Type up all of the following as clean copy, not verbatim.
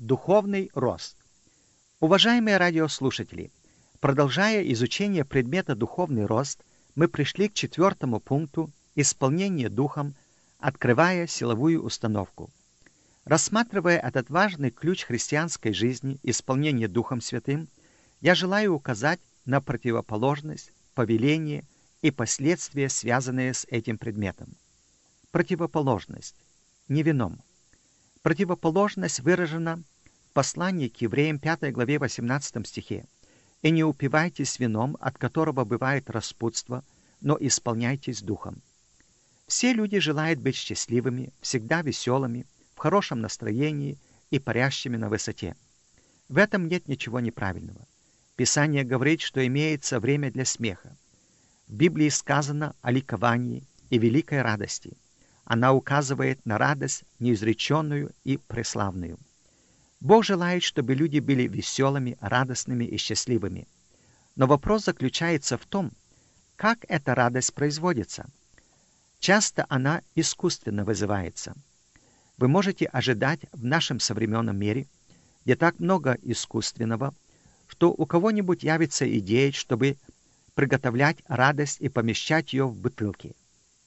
Духовный рост. Уважаемые радиослушатели, продолжая изучение предмета «Духовный рост», мы пришли к 4 пункту «Исполнение Духом», открывая силовую установку. Рассматривая этот важный ключ христианской жизни, исполнение Духом Святым, я желаю указать на противоположность, повеление и последствия, связанные с этим предметом. Противоположность. Не вином. Противоположность выражена в послании к евреям 5 главе 18 стихе. «И не упивайтесь вином, от которого бывает распутство, но исполняйтесь Духом». Все люди желают быть счастливыми, всегда веселыми, в хорошем настроении и парящими на высоте. В этом нет ничего неправильного. Писание говорит, что имеется время для смеха. В Библии сказано о ликовании и великой радости. Она указывает на радость неизреченную и преславную. Бог желает, чтобы люди были веселыми, радостными и счастливыми. Но вопрос заключается в том, как эта радость производится. Часто она искусственно вызывается. Вы можете ожидать в нашем современном мире, где так много искусственного, что у кого-нибудь явится идея, чтобы приготовлять радость и помещать ее в бутылки.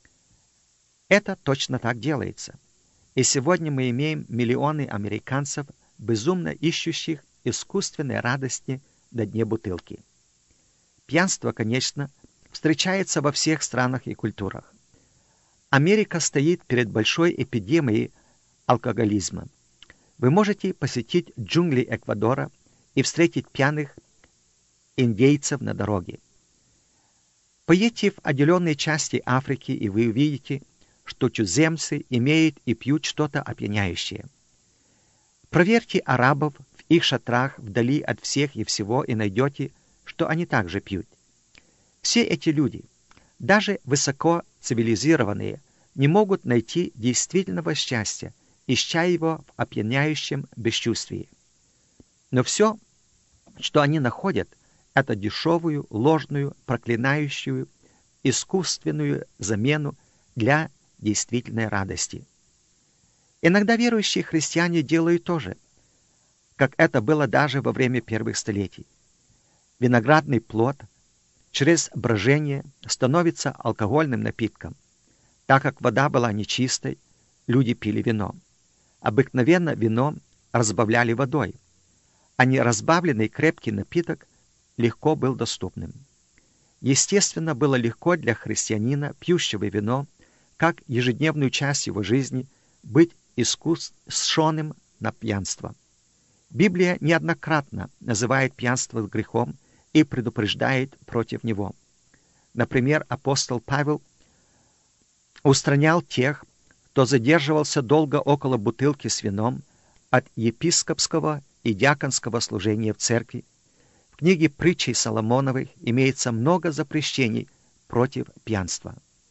Это точно так делается. И сегодня мы имеем миллионы американцев, безумно ищущих искусственной радости на дне бутылки. Пьянство, конечно, встречается во всех странах и культурах. Америка стоит перед большой эпидемией алкоголизма. Вы можете посетить джунгли Эквадора и встретить пьяных индейцев на дороге. Поедьте в отдаленные части Африки, и вы увидите, что туземцы имеют и пьют что-то опьяняющее. Проверьте арабов в их шатрах вдали от всех и всего и найдете, что они также пьют. Все эти люди, даже высоко цивилизированные, не могут найти действительного счастья, ища его в опьяняющем бесчувствии. Но все, что они находят, это дешевую, ложную, проклинающую, искусственную замену для действительной радости. Иногда верующие христиане делают то же, как это было даже во время первых столетий. Виноградный плод через брожение становится алкогольным напитком. Так как вода была нечистой, люди пили вино. Обыкновенно вино разбавляли водой, а неразбавленный крепкий напиток легко был доступным. Естественно, было легко для христианина, пьющего вино, как ежедневную часть его жизни, быть искушенным на пьянство. Библия неоднократно называет пьянство грехом и предупреждает против него. Например, апостол Павел устранял тех, кто задерживался долго около бутылки с вином от епископского и диаконского служения в церкви. В книге притчей Соломоновых имеется много запрещений против пьянства.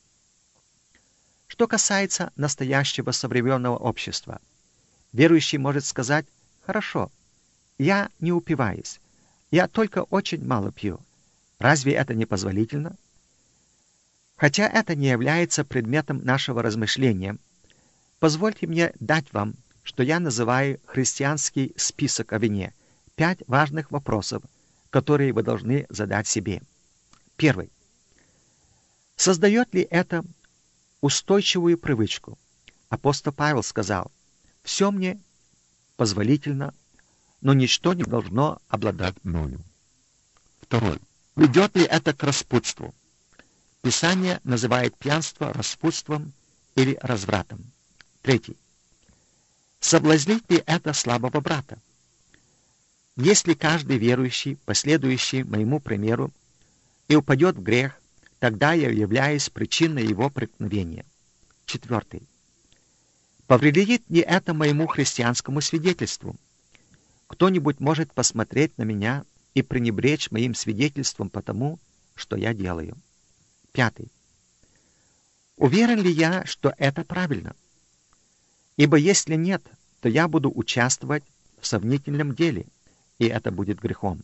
Что касается настоящего современного общества, верующий может сказать: «Хорошо, я не упиваюсь, я только очень мало пью. Разве это не позволительно?» Хотя это не является предметом нашего размышления, позвольте мне дать вам, что я называю христианский список о вине, 5 важных вопросов, которые вы должны задать себе. Первый. Создает ли это устойчивую привычку? Апостол Павел сказал: «Все мне позволительно, но ничто не должно обладать мною». Второй. Ведет ли это к распутству? Писание называет пьянство распутством или развратом. Третий. Соблазнит ли это слабого брата? Если каждый верующий, последующий моему примеру, и упадет в грех, тогда я являюсь причиной его преткновения. Четвертый. Повредит ли это моему христианскому свидетельству? Кто-нибудь может посмотреть на меня и пренебречь моим свидетельством по тому, что я делаю. Пятый. Уверен ли я, что это правильно? Ибо если нет, то я буду участвовать в сомнительном деле, и это будет грехом.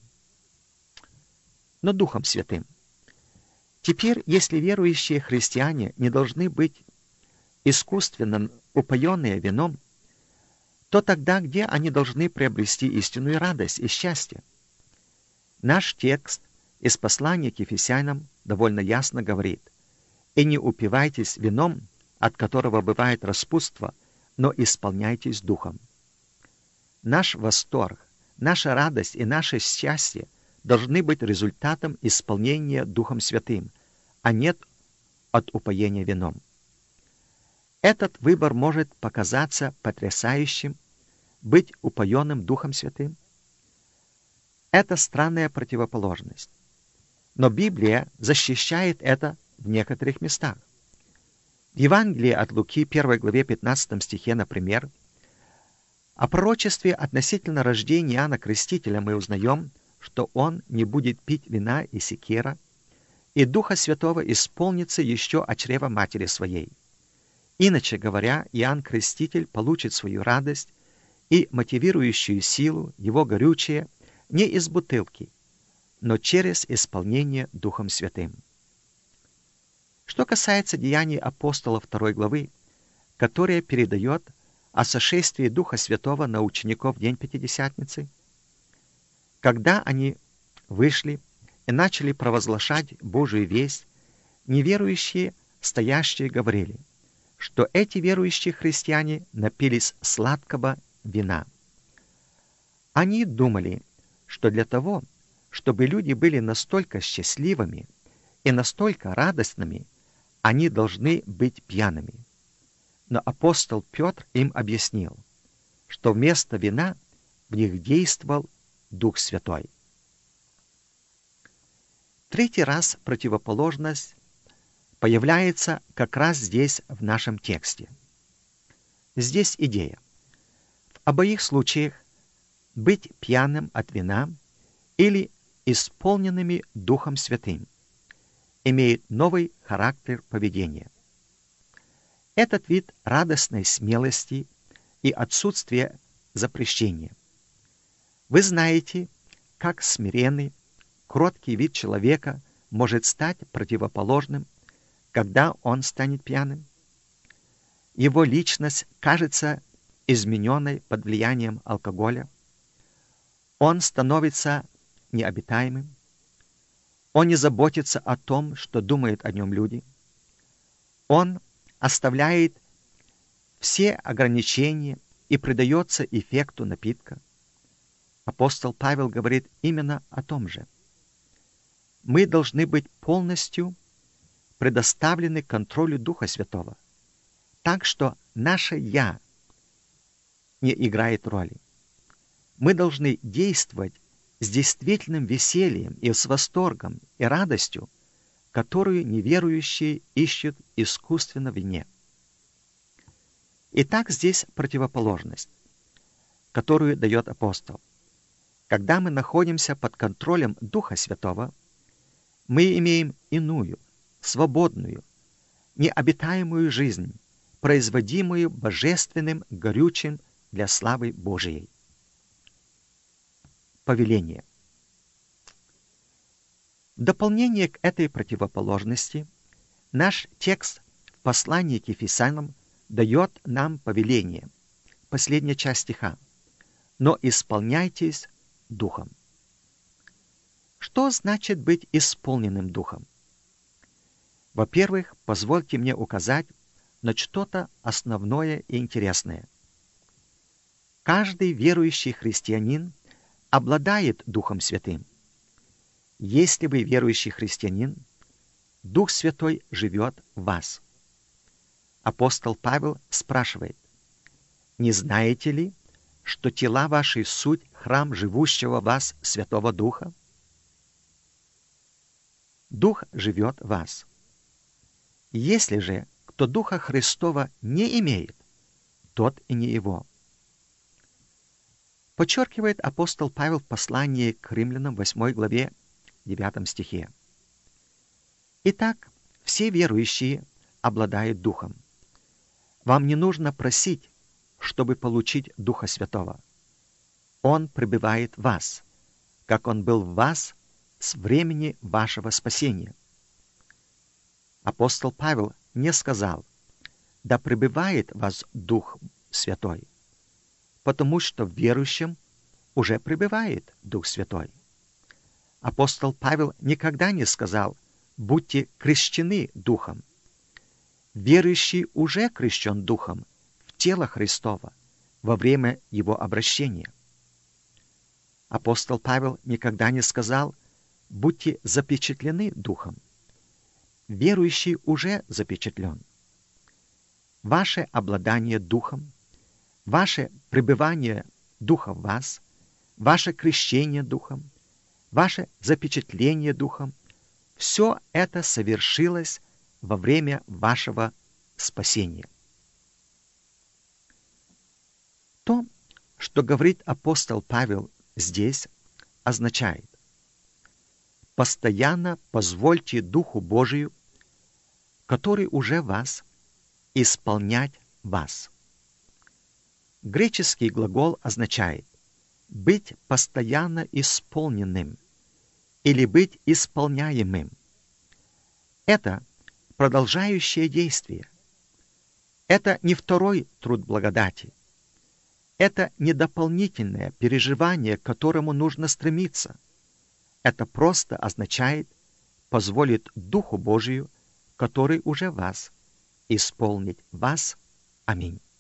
Но Духом Святым. Теперь, если верующие христиане не должны быть искусственно упоенные вином, то тогда где они должны приобрести истинную радость и счастье? Наш текст из послания к Ефесянам довольно ясно говорит: «И не упивайтесь вином, от которого бывает распутство, но исполняйтесь духом». Наш восторг, наша радость и наше счастье должны быть результатом исполнения Духом Святым, а не от упоения вином. Этот выбор может показаться потрясающим, быть упоенным Духом Святым. Это странная противоположность. Но Библия защищает это в некоторых местах. В Евангелии от Луки, 1 главе 15 стихе, например, о пророчестве относительно рождения Иоанна Крестителя мы узнаем, что он не будет пить вина и секера, и Духа Святого исполнится еще от чрева матери своей. Иначе говоря, Иоанн Креститель получит свою радость и мотивирующую силу, его горючее, не из бутылки, но через исполнение Духом Святым. Что касается деяний апостолов 2 главы, которая передает о сошествии Духа Святого на учеников в день Пятидесятницы, когда они вышли и начали провозглашать Божию весть, неверующие, стоящие, говорили, что эти верующие христиане напились сладкого вина. Они думали, что для того, чтобы люди были настолько счастливыми и настолько радостными, они должны быть пьяными. Но апостол Петр им объяснил, что вместо вина в них действовал Дух Святой. Третий раз противоположность появляется как раз здесь, в нашем тексте. Здесь идея. В обоих случаях быть пьяным от вина или исполненными Духом Святым имеет новый характер поведения. Этот вид радостной смелости и отсутствия запрещения. Вы знаете, как смиренный, кроткий вид человека может стать противоположным, когда он станет пьяным. Его личность кажется измененной под влиянием алкоголя. Он становится необитаемым. Он не заботится о том, что думают о нем люди. Он оставляет все ограничения и предается эффекту напитка. Апостол Павел говорит именно о том же. Мы должны быть полностью предоставлены контролю Духа Святого, так что наше «я» не играет роли. Мы должны действовать с действительным весельем и с восторгом и радостью, которую неверующие ищут искусственно в вине. Итак, здесь противоположность, которую дает апостол. Когда мы находимся под контролем Духа Святого, мы имеем иную, свободную, необитаемую жизнь, производимую божественным горючим для славы Божией. Повеление. В дополнение к этой противоположности, наш текст в послании к Ефесянам дает нам повеление, последняя часть стиха, «Но исполняйтесь Духом». Что значит быть исполненным Духом? Во-первых, позвольте мне указать на что-то основное и интересное. Каждый верующий христианин обладает Духом Святым. Если вы верующий христианин, Дух Святой живет в вас. Апостол Павел спрашивает, «Не знаете ли, что тела ваши суть храм живущего в вас Святого Духа?» Дух живет в вас. Если же кто Духа Христова не имеет, тот и не его. Подчеркивает апостол Павел в послании к римлянам 8 главе 9 стихе. Итак, все верующие обладают Духом. Вам не нужно просить, чтобы получить Духа Святого. Он пребывает в вас, как Он был в вас с времени вашего спасения. Апостол Павел не сказал, да пребывает в вас Дух Святой. потому что в верующем уже пребывает Дух Святой. Апостол Павел никогда не сказал «будьте крещены Духом». Верующий уже крещен Духом в тело Христова во время его обращения. Апостол Павел никогда не сказал «будьте запечатлены Духом». Верующий уже запечатлен. Ваше обладание Духом, ваше пребывание Духа в вас, ваше крещение Духом, ваше запечатление Духом — все это совершилось во время вашего спасения. То, что говорит апостол Павел здесь, означает: постоянно позвольте Духу Божию, который уже вас, исполнять вас. Греческий глагол означает быть постоянно исполненным или быть исполняемым. Это продолжающее действие. Это не второй труд благодати. Это не дополнительное переживание, к которому нужно стремиться. Это просто означает позволит Духу Божию, который уже вас, исполнить вас. Аминь.